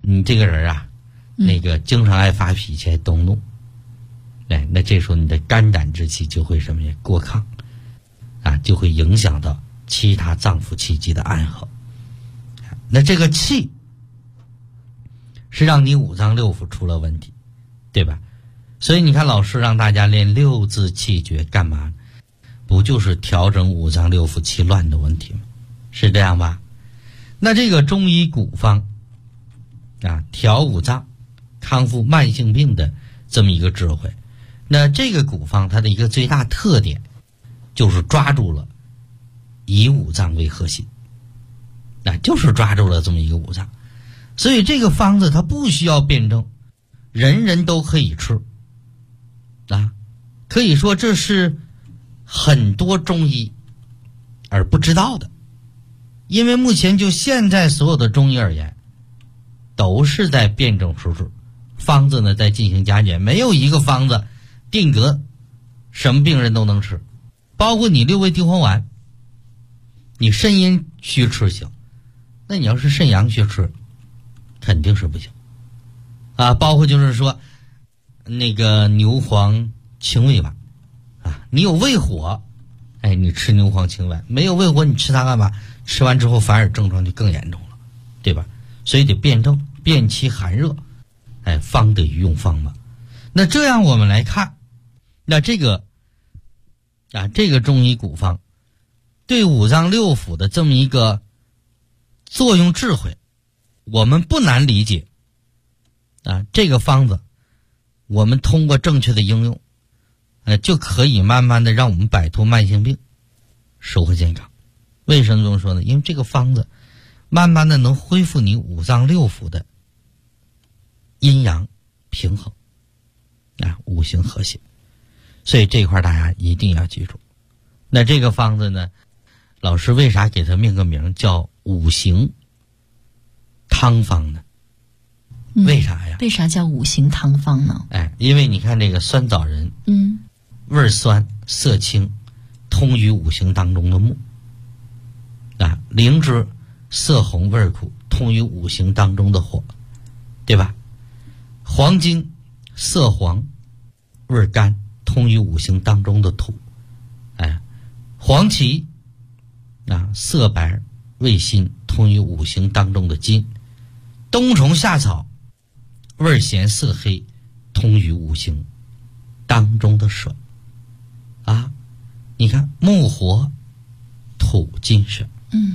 你这个人啊，那个经常爱发脾气、爱动怒，哎，那这时候你的肝胆之气就会什么呀？过亢，啊，就会影响到其他脏腑气机的安和。那这个气是让你五脏六腑出了问题，对吧？所以你看老师让大家练六字气诀干嘛？不就是调整五脏六腑气乱的问题吗？是这样吧？那这个中医古方啊，调五脏康复慢性病的这么一个智慧，那这个古方它的一个最大特点就是抓住了以五脏为核心，就是抓住了这么一个五脏。所以这个方子它不需要辩证，人人都可以吃啊，可以说这是很多中医而不知道的。因为目前就现在所有的中医而言，都是在辩证施治，方子呢在进行加减，没有一个方子定格什么病人都能吃。包括你六味地黄丸，你肾阴虚吃行，那你要是肾阳虚吃肯定是不行啊。包括就是说那个牛黄清胃丸啊，你有胃火，哎，你吃牛黄清胃丸；没有胃火，你吃它干嘛？吃完之后反而症状就更严重了，对吧？所以得辩证，辨其寒热，哎，方得于用方嘛。那这样我们来看，那这个中医古方对五脏六腑的这么一个作用智慧，我们不难理解啊。这个方子我们通过正确的应用，就可以慢慢的让我们摆脱慢性病，收获健康。为什么这么说呢？因为这个方子慢慢的能恢复你五脏六腑的阴阳平衡啊，五行和谐。所以这块大家一定要记住。那这个方子呢，老师为啥给它命个名叫五行汤方呢？为啥呀？ 为啥叫五行汤方呢？ 哎，因为你看这个酸枣仁，味酸色清，通于五行当中的木啊。灵芝色红味苦，通于五行当中的火，对吧？黄精色黄味甘，通于五行当中的土。哎，黄芪啊色白味辛，通于五行当中的金。冬虫夏草味咸色黑，通于五行当中的水啊。你看木火土金水，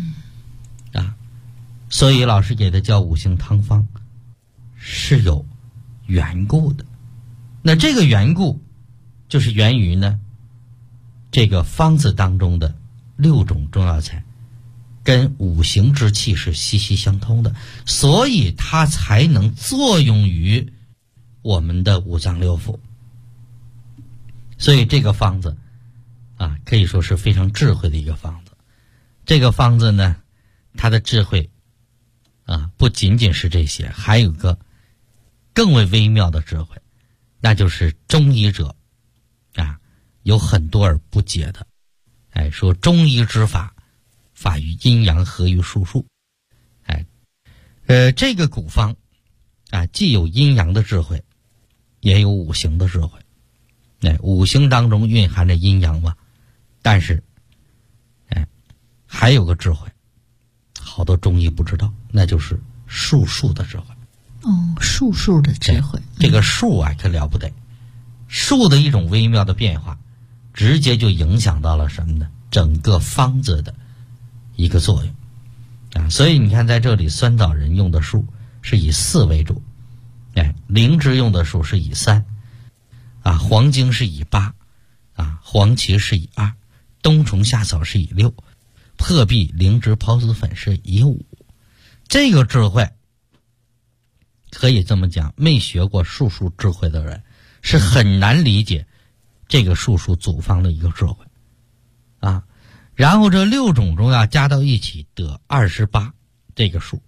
所以老师给它叫五行汤方是有缘故的。那这个缘故就是源于呢这个方子当中的6种中药材跟五行之气是息息相通的，所以它才能作用于我们的五脏六腑。所以这个方子啊，可以说是非常智慧的一个方子。这个方子呢，它的智慧啊，不仅仅是这些，还有个更为微妙的智慧，那就是中医者啊有很多而不解的。哎，说中医之法，法于阴阳，合于术数。哎，这个古方啊，既有阴阳的智慧，也有五行的智慧。哎，五行当中蕴含着阴阳嘛，但是，哎，还有个智慧，好多中医不知道，那就是术数的智慧。 术数的智慧， 这个术啊，可了不得。术的一种微妙的变化，直接就影响到了什么呢？整个方子的一个作用啊。所以你看，在这里酸枣仁用的数是以4为主，哎，灵芝用的数是以3，啊，黄精是以8，啊，黄芪是以2，冬虫夏草是以6，破壁灵芝孢子粉是以5。这个智慧可以这么讲，没学过术数智慧的人是很难理解这个术数组方的一个智慧啊。然后这6种中药加到一起得28这个数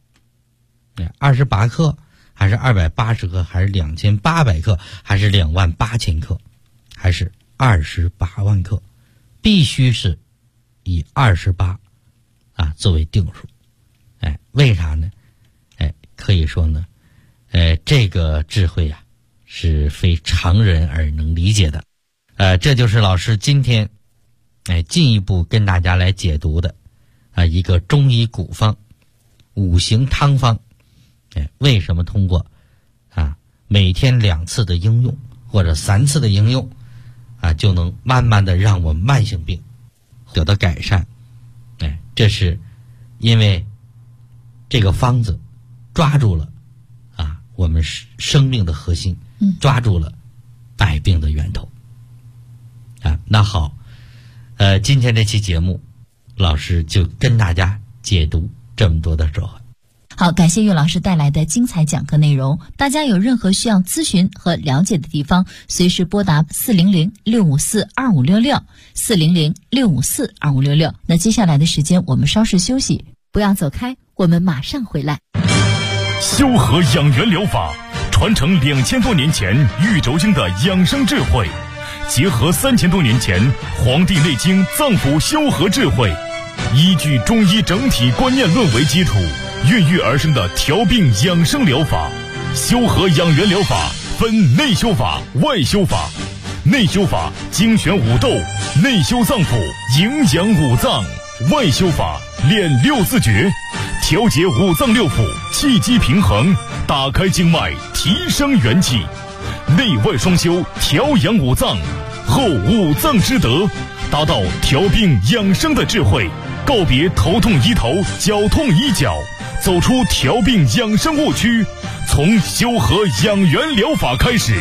，28克还是280克还是2800克还是28000克还是28万克，必须是以28啊作为定数。哎，为啥呢？哎，可以说呢， 这个智慧呀，是非常人而能理解的。这就是老师今天进一步跟大家来解读的一个中医古方五行汤方。为什么通过每天2次的应用或者3次的应用就能慢慢的让我们慢性病得到改善。这是因为这个方子抓住了我们生命的核心，抓住了百病的源头。那好，今天这期节目老师就跟大家解读这么多的智慧。 好，感谢岳老师带来的精彩讲课内容。大家有任何需要咨询和了解的地方，随时拨打400-654-2566，400-654-2566。那接下来的时间我们稍事休息，不要走开，我们马上回来。 修和养元疗法传承2000多年前玉轴经的养生智慧，结合3000多年前《黄帝内经》脏腑修和智慧，依据中医整体观念论为基础，孕育而生的调病养生疗法。修和养元疗法分内修法、外修法。内修法精选五斗，内修脏腑，营养五脏；外修法练6字诀，调节五脏六腑，气机平衡，打开经脉，提升元气。内外双修，调养五脏，后五脏之德，达到调病养生的智慧，告别头痛医头，脚痛医脚，走出调病养生误区，从修和养元疗法开始。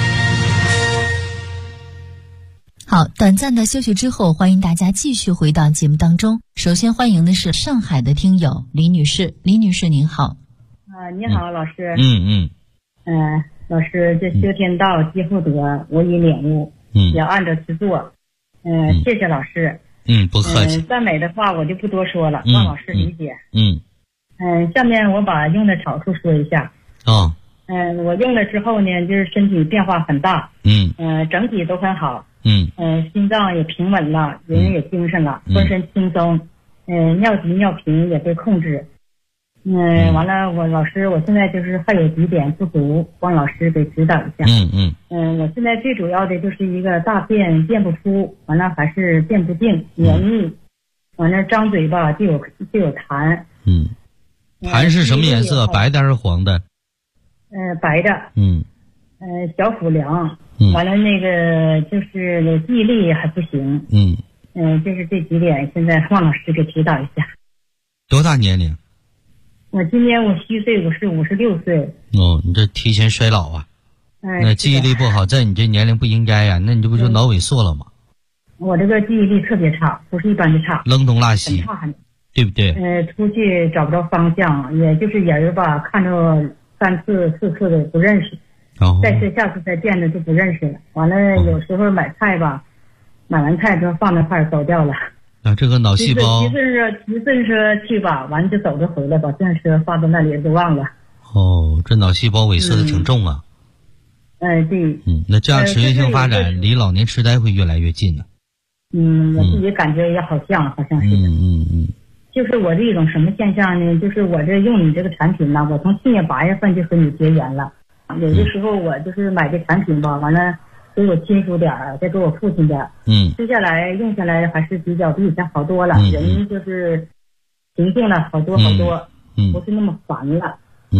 好，短暂的休息之后，欢迎大家继续回到节目当中。首先欢迎的是上海的听友李女士，李女士您好。 你好，老师。老师，这修天道积福德，无以领悟，要按照去做。谢谢老师。 不客气。 赞美的话我就不多说了，望老师理解。下面我把用的好处说一下。我用了之后呢，就是身体变化很大。整体都很好。心脏也平稳了，人也精神了，浑身轻松。尿急尿频也被控制。完了，老师，我现在就是还有几点不足，望老师给指导一下。我现在最主要的就是一个大便便不出，完了还是便不定，黏腻，完了张嘴巴就有痰。 痰是什么颜色？白的还是黄的？ 白的。小腹凉。完了那个就是记忆力还不行。就是这几点，现在望老师给指导一下。 多大年龄？ 我今年57岁，我是56岁。 你这提前衰老啊！那记忆力不好，在你这年龄不应该呀，那你这不就脑萎缩了吗？我这个记忆力特别差，不是一般的差， 愣东拉西，对不对？ 出去找不着方向，也就是人吧，看着3次4次的不认识，再次下次再见着就不认识了。完了，有时候买菜吧，买完菜之后放那块走掉了。 这个脑细胞骑自行车去吧，完了就走着回来，把自行车放到那里就忘了。 这脑细胞萎缩的挺重啊。 对。 那这样持续性发展，离老年痴呆会越来越近呢。 我自己感觉也好像是。就是我这种什么现象呢？就是我这用你这个产品呢，我从去年8月份就和你结缘了。有的时候我就是买这产品吧，完了给我亲属点儿，再给我父亲点儿。吃下来用下来还是比较比以前好多了，人就是平静了好多，不是那么烦了。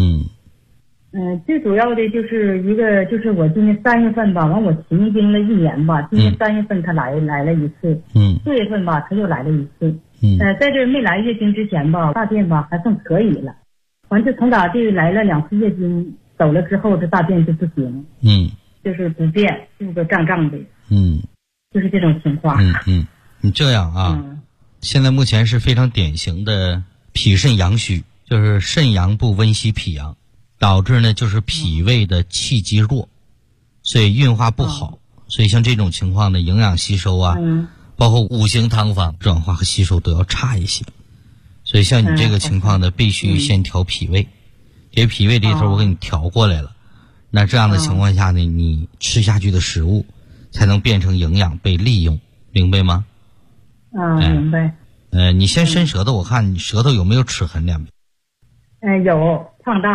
最主要的就是一个，就是我今年3月份吧，完我停经了1年吧，今年3月份他来了一次，4月份吧他又来了一次。在这没来月经之前吧，大便吧还算可以了，完就从打这来了2次月经走了之后，这大便就不行。就是不便，肚子胀胀的。就是这种情况。 你这样啊，现在目前是非常典型的脾肾阳虚，就是肾阳不温煦脾阳，导致呢就是脾胃的气机弱，所以运化不好。所以像这种情况的营养吸收啊，包括五行汤方转化和吸收都要差一些。所以像你这个情况呢，必须先调脾胃，给脾胃这头我给你调过来了。那这样的情况下呢，你吃下去的食物才能变成营养被利用，明白吗？ 明白。 你先伸舌头，我看你舌头有没有齿痕两边？ 有，胖大，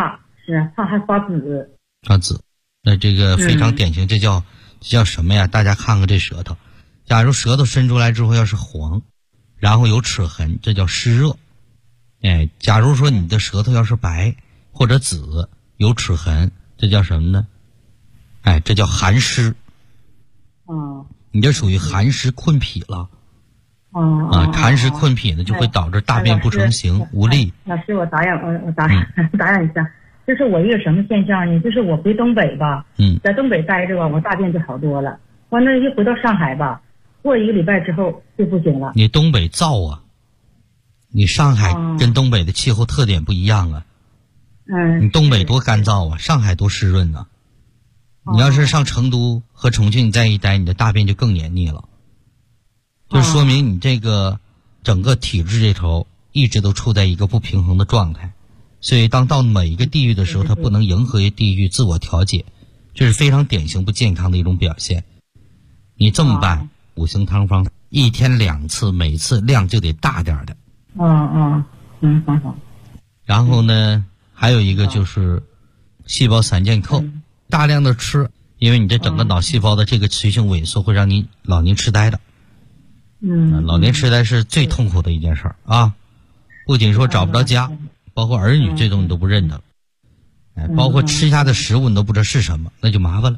是，它还发紫。 发紫，那这个非常典型，这叫什么呀？大家看看这舌头，假如舌头伸出来之后要是黄，然后有齿痕，这叫湿热。哎，假如说你的舌头要是白或者紫有齿痕，这叫什么呢？哎，这叫寒湿。你这属于寒湿困脾了。寒湿困脾呢，就会导致大便不成形，无力。 老师，我打扰一下，就是我一个什么现象呢？就是我回东北吧，在东北待着吧，我大便就好多了。完了，一回到上海吧，过1个礼拜之后就不行了。 你东北燥啊，你上海跟东北的气候特点不一样啊。你东北多干燥啊，上海多湿润啊。你要是上成都和重庆在一待，你的大便就更黏腻了。就说明你这个整个体质这头一直都处在一个不平衡的状态，所以当到每一个地域的时候，它不能迎合于地域自我调节，这是非常典型不健康的一种表现。你这么办，五行汤方1天2次，每次量就得大点的。 好。 然后呢，还有一个就是细胞散健扣，大量的吃，因为你这整个脑细胞的这个持续性萎缩会让你老年痴呆的。老年痴呆是最痛苦的一件事儿啊！不仅说找不着家，包括儿女这种你都不认得，包括吃下的食物你都不知道是什么，那就麻烦了。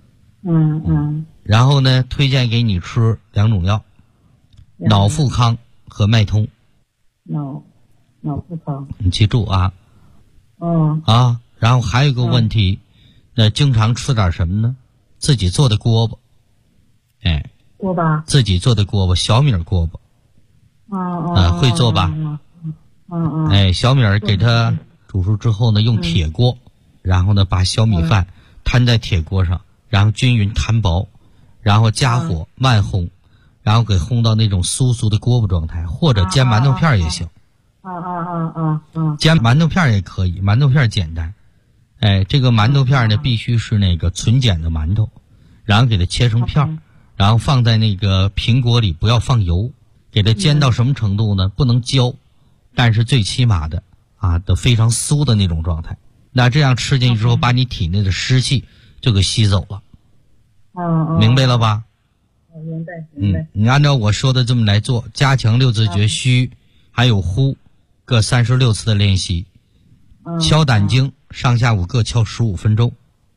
然后呢，推荐给你吃2种药，脑富康和脉通。 脑富康， 你记住啊。然后还有一个问题，经常吃点什么呢？自己做的锅巴， 锅巴， 自己做的锅巴，小米锅巴。会做吧？小米给它煮熟之后呢，用铁锅，然后呢把小米饭摊在铁锅上，然后均匀摊薄，然后加火慢烘，然后给烘到那种酥酥的锅巴状态，或者煎馒头片也行。煎馒头片也可以，馒头片简单。这个馒头片呢必须是那个纯碱的馒头，然后给它切成片，然后放在那个平锅里，不要放油，给它煎到什么程度呢？不能焦，但是最起码的都非常酥的那种状态。那这样吃进去之后，把你体内的湿气就给吸走了。明白了吧？ 明白。 你按照我说的这么来做，加强6字诀虚还有呼各36次的练习，敲胆经上下午各敲15分钟。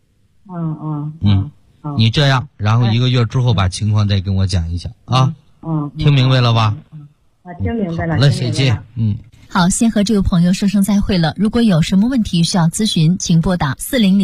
你这样，然后1个月之后把情况再跟我讲一下啊。听明白了吧？ 听明白了。 好了，谢谢。 好，先和这位朋友说声再会了。如果有什么问题需要咨询，请拨打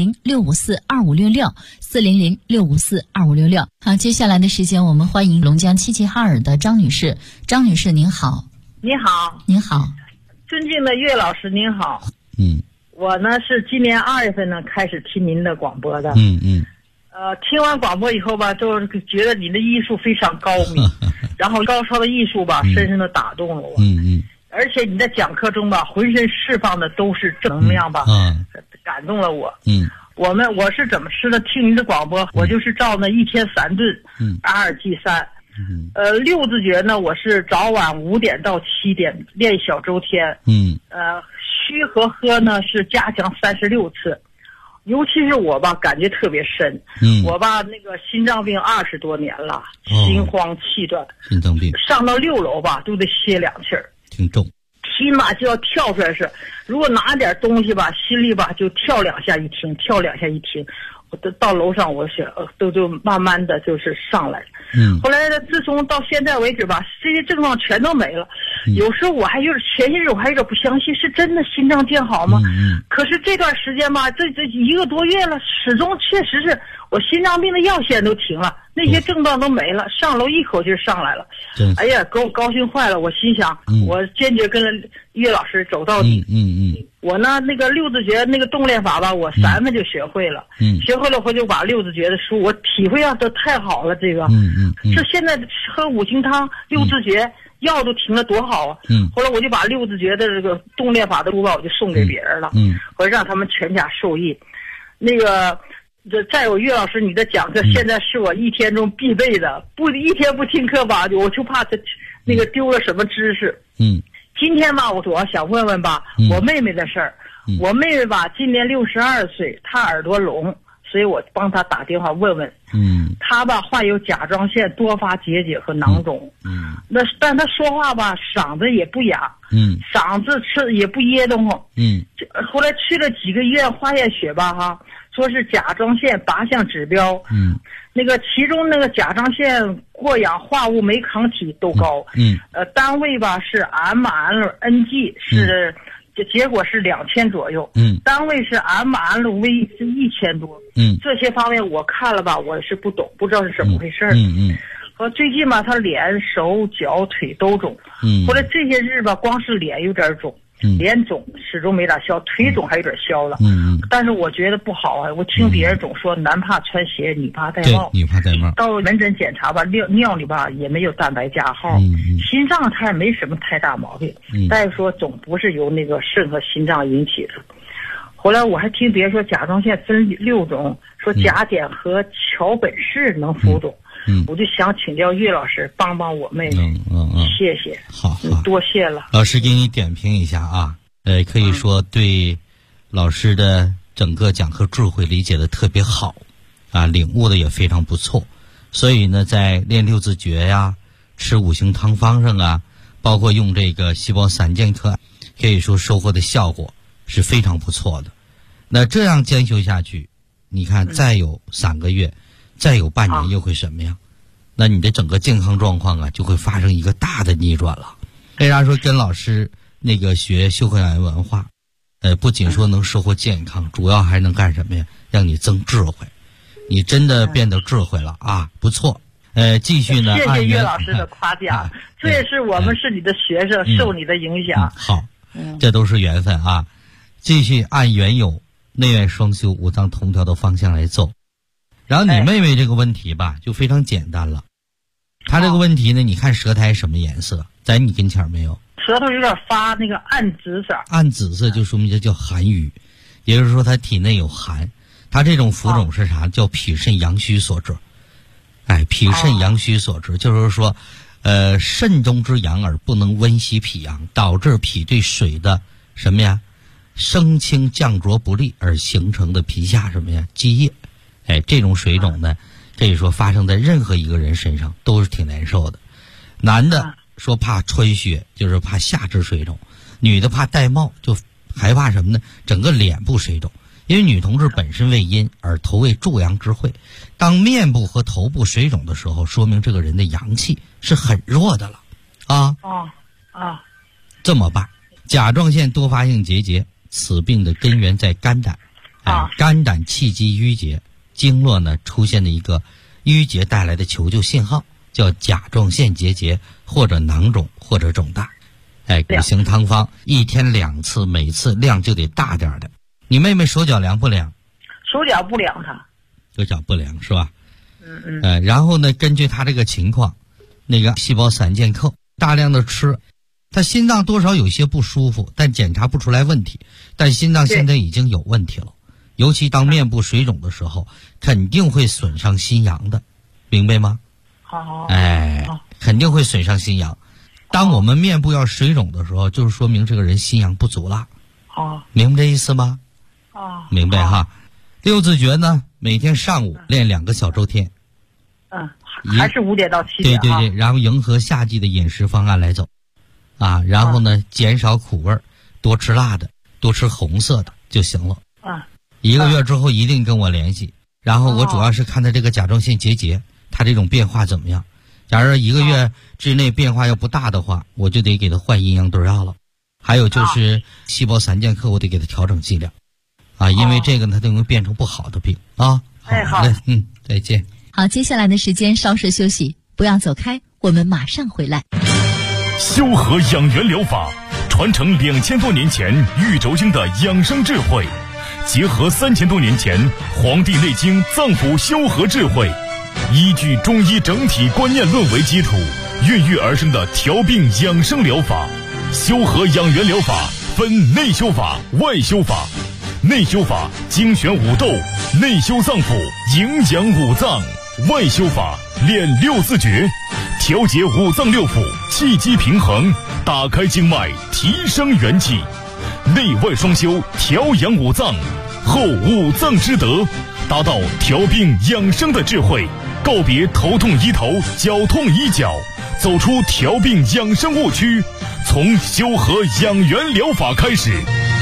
400-654-2566，400-654-2566。好，接下来的时间我们欢迎龙江齐齐哈尔的张女士。张女士您好。 您好。 您好。 尊敬的岳老师您好。我呢是今年2月份呢开始听您的广播的。听完广播以后吧，就是觉得你的艺术非常高明，然后高超的艺术吧，深深的打动了我。而且你在讲课中吧，浑身释放的都是正能量吧，感动了我。我是怎么吃的？听您的广播，我就是照那1天3顿，22忌3。6字诀呢，我是早晚5点到7点练小周天。虚和喝呢是加强36次。尤其是我吧，感觉特别深。我吧那个心脏病20多年了，心慌气断， 心脏病上到6楼吧都得歇2气儿， 挺重， 起码就要跳出来是，如果拿点东西吧，心里吧就跳2下一停，跳2下一停。我到楼上我想就慢慢的就是上来。后来自从到现在为止吧，这些症状全都没了。有时候我还有点前些日我还有点不相信，是真的心脏见好吗？可是这段时间吧，这1个多月了，始终确实是我心脏病的药现在都停了，那些症状都没了，上楼一口气上来了。哎呀，给我高兴坏了！我心想，我坚决跟岳老师走到底。我呢那个6字诀那个动练法吧，我3分就学会了。学会了我就把6字诀的书，我体会到都太好了。这个这现在喝五行汤6字诀药都停了多好啊！后来我就把6字诀的这个动练法的书吧，我就送给别人了。我让他们全家受益。那个再有岳老师你的讲课，现在是我1天中必备的，1天不听课吧，我就怕他那个丢了什么知识。今天吧，我主要想问问吧，我妹妹的事儿。 我妹妹吧，今年62岁，她耳朵聋，所以我帮她打电话问问。她吧患有甲状腺多发结节和囊肿。但她说话吧，嗓子也不哑。嗓子吃也不噎得慌。后来去了几个医院化验血吧，哈，说是甲状腺8项指标。那个其中那个甲状腺过氧化物酶抗体都高。单位吧是 mRNG 是。结果是2000左右，单位是 mRV 是1000多，这些方面我看了吧，我是不懂，不知道是怎么回事。和最近吧，他脸、手、脚、腿都肿，后来这些日吧，光是脸有点肿，脸肿始终没咋消，腿肿还有点消了。但是我觉得不好啊，我听别人总说男怕穿鞋，女怕戴帽。 女怕戴帽。 到门诊检查吧，尿里吧也没有蛋白加号，心脏他也没什么太大毛病。大夫说总不是由那个肾和心脏引起的。后来我还听别人说甲状腺分6种，说甲减和桥本氏能浮肿。我就想请教岳老师帮帮我妹妹。谢谢。 好， 多谢了。 老师给你点评一下啊，可以说对老师的整个讲课智慧理解的特别好啊，领悟的也非常不错。所以呢，在练6字诀呀、吃5行汤方上啊，包括用这个细胞散健课，可以说收获的效果是非常不错的。那这样兼修下去，你看再有3个月，再有半年又会什么样？那你的整个健康状况啊，就会发生一个大的逆转了。为啥说跟老师那个学修和养颜文化，不仅说能收获健康，主要还能干什么呀？让你增智慧。你真的变得智慧了啊，不错。继续呢， 谢谢岳老师的夸奖，这也是我们是你的学生，受你的影响。 好，这都是缘分啊。继续按原有内外双修、五脏同调的方向来走。然后你妹妹这个问题吧，就非常简单了。她这个问题呢，你看舌苔什么颜色？在你跟前没有？ 舌头有点发那个暗紫色。 暗紫色就说明这叫寒郁，也就是说她体内有寒。她这种浮肿是啥？叫脾肾阳虚所致。脾肾阳虚所致，就是说，肾中之阳而不能温习脾阳，导致脾对水的什么呀？升清降浊不利而形成的皮下什么呀？积液。这种水肿呢，可以说发生在任何一个人身上都是挺难受的。男的说怕穿靴，就是怕下肢水肿；女的怕戴帽，就害怕什么呢？整个脸部水肿。因为女同志本身为阴，而头为助阳之会，当面部和头部水肿的时候，说明这个人的阳气是很弱的了啊。这么办？甲状腺多发性结节，此病的根源在肝胆。肝胆气机郁结，经络呢出现的一个淤结带来的求救信号，叫甲状腺结节或者囊肿或者肿大。5行汤方1天2次，每次量就得大点的。你妹妹手脚凉不凉？ 手脚不凉，她手脚不凉是吧？然后呢，根据她这个情况，那个细胞散健克大量的吃，她心脏多少有些不舒服，但检查不出来问题，但心脏现在已经有问题了。尤其当面部水肿的时候，肯定会损伤心阳的，明白吗？肯定会损伤心阳。当我们面部要水肿的时候，就是说明这个人心阳不足了。明白这意思吗？明白哈。6字诀呢，每天上午练2个小周天。 还是5点到7点。 对，然后迎合夏季的饮食方案来走，然后呢，减少苦味，多吃辣的，多吃红色的就行了。1个月之后一定跟我联系，然后我主要是看他这个甲状腺结节，他这种变化怎么样。假如1个月之内变化要不大的话，我就得给他换阴阳对药了。还有就是细胞散健克，我得给他调整剂量，因为这个他都会变成不好的病啊。好嘞，再见。 好，接下来的时间稍事休息，不要走开，我们马上回来。 修和养元疗法传承2000多年前玉轴经的养生智慧，结合3000多年前《黄帝内经》脏腑修和智慧，依据中医整体观念论为基础，孕育而生的调病养生疗法。修和养元疗法分内修法、外修法。内修法精选五斗，内修脏腑，营养五脏；外修法练6字诀，调节5脏6腑，气机平衡，打开经脉，提升元气。 内外双修，调养五脏，后五脏之德，达到调病养生的智慧，告别头痛医头、脚痛医脚，走出调病养生误区，从修和养元疗法开始。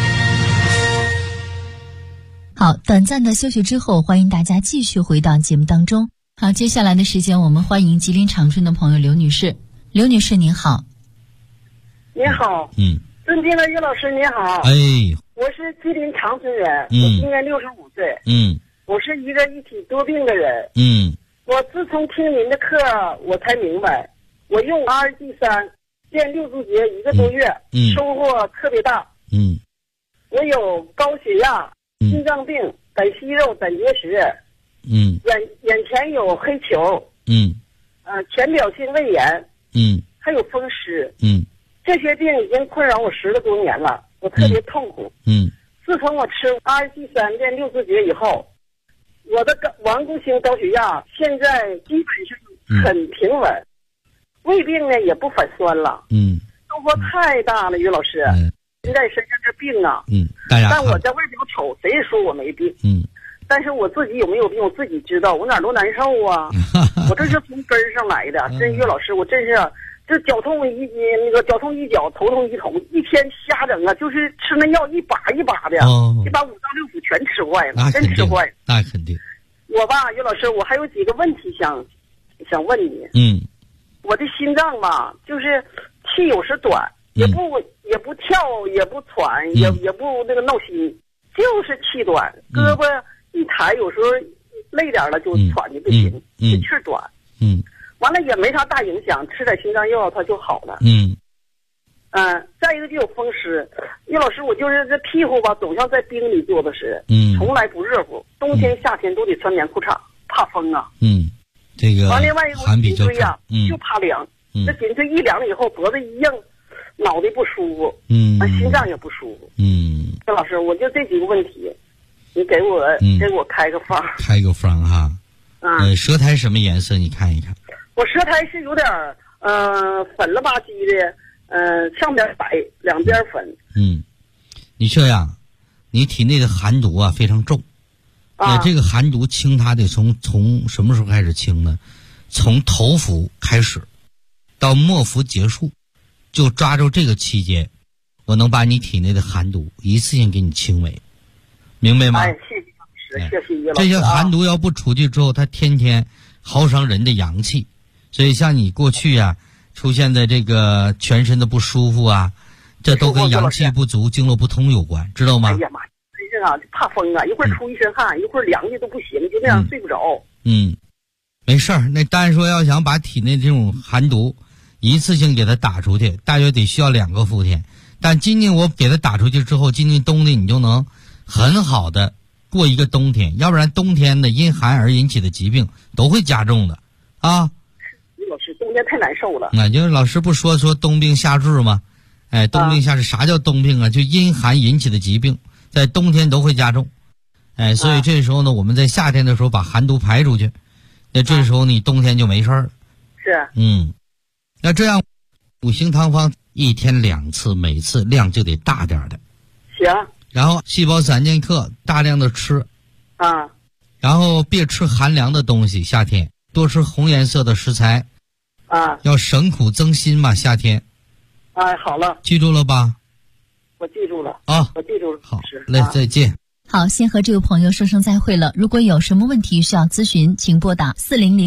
好，短暂的休息之后，欢迎大家继续回到节目当中。好，接下来的时间我们欢迎吉林长春的朋友刘女士。刘女士您好。 您好。尊敬的岳老师您好。我是吉林长春人，我今年65岁。我是一个一体多病的人。我自从听您的课，我才明白，我用RG3练6字诀1个多月，收获特别大。我有高血压、心脏病、胆息肉、胆结石，眼前有黑球，浅表性胃炎，还有风湿，这些病已经困扰我10个多年了，我特别痛苦。自从我吃RG3练6字诀以后，我的顽固性高血压现在基本上很平稳，胃病呢也不反酸了。收获太大了，岳老师。现在身上这病啊，但我在外表瞅，谁也说我没病。但是我自己有没有病，我自己知道，我哪儿都难受啊。我这是从根儿上来的，真岳老师，我真是这脚痛一脚，头痛一头，一天瞎整啊，就是吃那药一把一把的，就把5脏6腑全吃坏了，真吃坏了。 那肯定。 我吧，岳老师，我还有几个问题想问你。我的心脏吧，就是气有时短，也不跳，也不喘，也不那个闹心，就是气短，胳膊一抬，有时候累点了就喘的不行，就气短。完了也没啥大影响，吃点心脏药它就好了。再一个就有风湿，岳老师，我就是这屁股吧，总像在冰里坐的似的，从来不热乎，冬天夏天都得穿棉裤衩，怕风啊。 这个完另外一个寒比较呀，就怕凉。这颈椎一凉了以后，脖子一硬，脑袋不舒服，心脏也不舒服。岳老师，我就这几个问题，你给我开个方。 开个方哈。舌苔什么颜色？你看一看。 我舌苔是有点粉了吧唧的，上边白，两边粉。 你这样，你体内的寒毒啊非常重。这个寒毒清它得从什么时候开始清呢？从头伏开始，到末伏结束，就抓住这个期间，我能把你体内的寒毒一次性给你清没，明白吗？ 谢谢谢谢岳老师。 这些寒毒要不出去之后，它天天耗伤人的阳气，所以像你过去啊出现的这个全身的不舒服啊，这都跟阳气不足、经络不通有关，知道吗？ 哎呀妈，真是啊，怕风啊，一会儿出一身汗，一会儿凉的都不行，就那样睡不着。 没事儿。那单说要想把体内这种寒毒一次性给它打出去，大约得需要2个伏天。但今年我给它打出去之后，今年冬天你就能很好的过一个冬天，要不然冬天的因寒而引起的疾病都会加重的啊。 老师，冬天太难受了。 那就是老师不说冬病夏治吗？冬病夏治啥叫冬病啊？就因寒引起的疾病，在冬天都会加重。所以这时候呢，我们在夏天的时候把寒毒排出去，那这时候你冬天就没事了。 是。 那这样5行汤方1天2次，每次量就得大点的。 行。 然后细胞3剑客大量的吃。然后别吃寒凉的东西，夏天多吃红颜色的食材。要省苦增辛嘛，夏天。 好了。 记住了吧？ 我记住了。我记住了。 好嘞，再见。 好，先和这位朋友说声再会了。如果有什么问题需要咨询，请拨打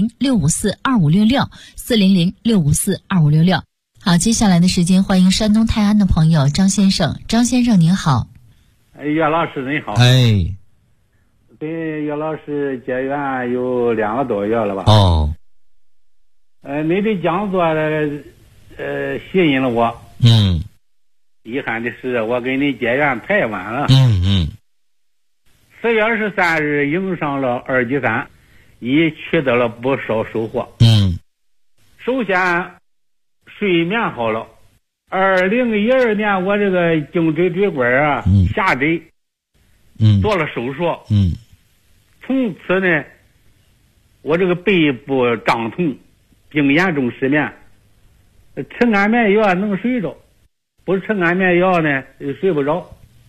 400-654-2566 400-654-2566。好，接下来的时间欢迎山东泰安的朋友张先生。张先生您好。 岳老师你好。跟岳老师结缘有2个多月了吧？你的讲座吸引了我。遗憾的是我跟你结缘太晚了。4月23日迎上了2G3，已取得了不少收获。首先睡眠好了。2012年我这个颈椎椎管啊下坠，做了手术。从此呢，我这个背部胀痛，并严重失眠。吃安眠药能睡着，不吃安眠药呢睡不着。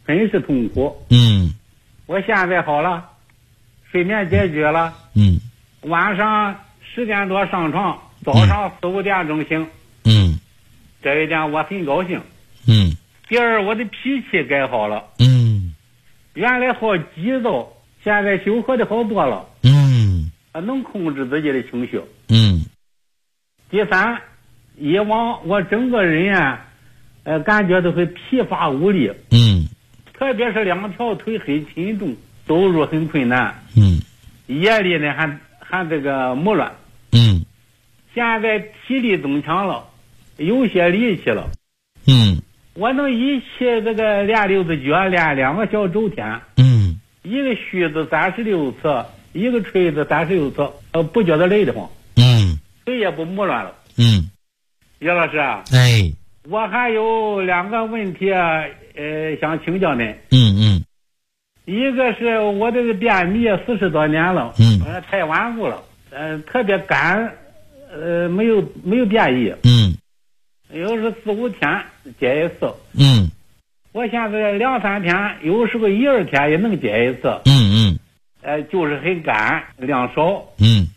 很是痛苦。我现在好了，睡眠解决了。晚上10点多上床，早上4、5点钟醒。这一点我很高兴。第二，我的脾气改好了。原来好急躁，现在修和的好多了。能控制自己的情绪。第三，以往我整个人啊，感觉都会疲乏无力。特别是2条腿很沉重，走路很困难。眼里呢还这个木乱。现在体力增强了，有些力气了。我能一起这个练溜子脚练2个小周天。一个虚子36次，一个锤子36次，不觉得累得慌。腿也不木乱了。叶老师啊。我还有2个问题想请教您。一个是我这个便秘40多年了。太顽固了。特别干，没有便意。有时4、5天解一次。我现在2、3天，有时候1、2天也能解一次。就是很干，量少。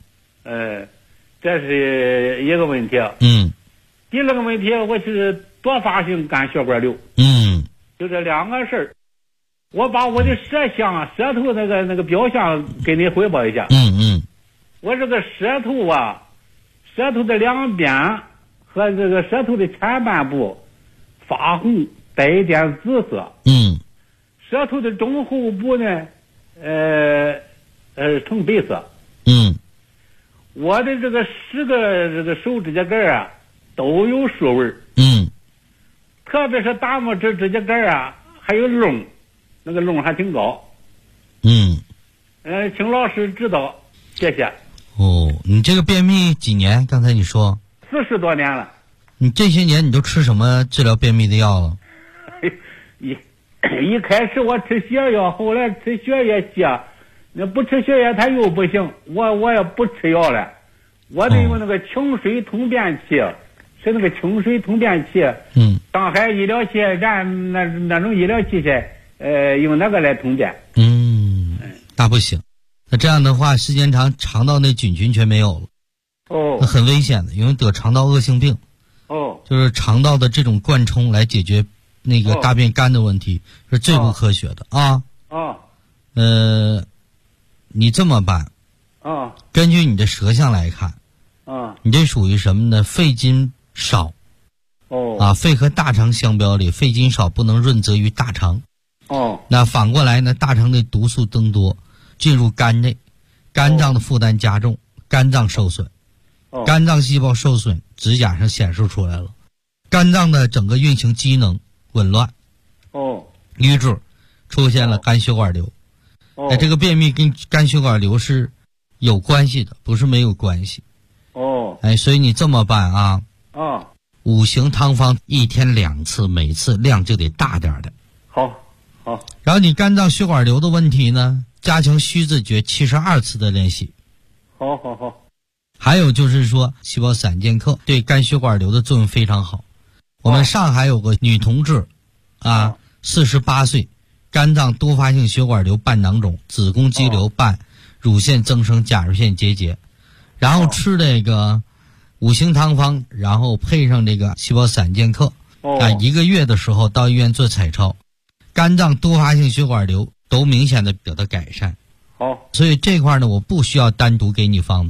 这是一个问题。第2个问题，我是多发性肝血管瘤。就这2个事儿，我把我的舌头那个表象给你汇报一下。我这个舌头啊，舌头的2边和这个舌头的前半部发红，带一点紫色。舌头的中后部呢，呈白色。我的这个10个这个手指甲盖啊，都有数味。特别是大拇指指甲盖啊，还有窿，那个窿还挺高。请老师指导，谢谢。 你这个便秘几年？刚才你说 40多年了。 你这些年你都吃什么治疗便秘的药了？ 一开始我吃泻药，后来吃血液泻，那不吃血液它又不行，我也不吃药了。我得用那个清水通便器，是那个清水通便器。上海医疗器咱那种医疗器械，用那个来通便。 那不行，那这样的话时间长，肠道内菌群全没有了。那很危险的，因为得肠道恶性病。就是肠道的这种灌冲来解决那个大便干的问题，是最不科学的啊。你这么办。根据你的舌象来看。你这属于什么呢？肺金少。肺和大肠相表里，肺金少不能润泽于大肠。那反过来呢，大肠内毒素增多，进入肝内，肝脏的负担加重，肝脏受损。肝脏细胞受损，指甲上显示出来了，肝脏的整个运行机能紊乱。于是出现了肝血管瘤。那这个便秘跟肝血管瘤是有关系的，不是没有关系。所以你这么办啊。5行汤方1天2次，每次量就得大点的。 好。 然后你肝脏血管瘤的问题呢，加强虚字诀72次的练习。 好。 还有就是说，细胞散健克对肝血管瘤的作用非常好。我们上海有个女同志48岁，肝脏多发性血管瘤伴囊肿，子宫肌瘤伴乳腺增生甲状腺结节，然后吃这个5行汤方，然后配上这个细胞散健克，1个月的时候到医院做彩超，肝脏多发性血管瘤都明显的得到改善。所以这块呢，我不需要单独给你方子。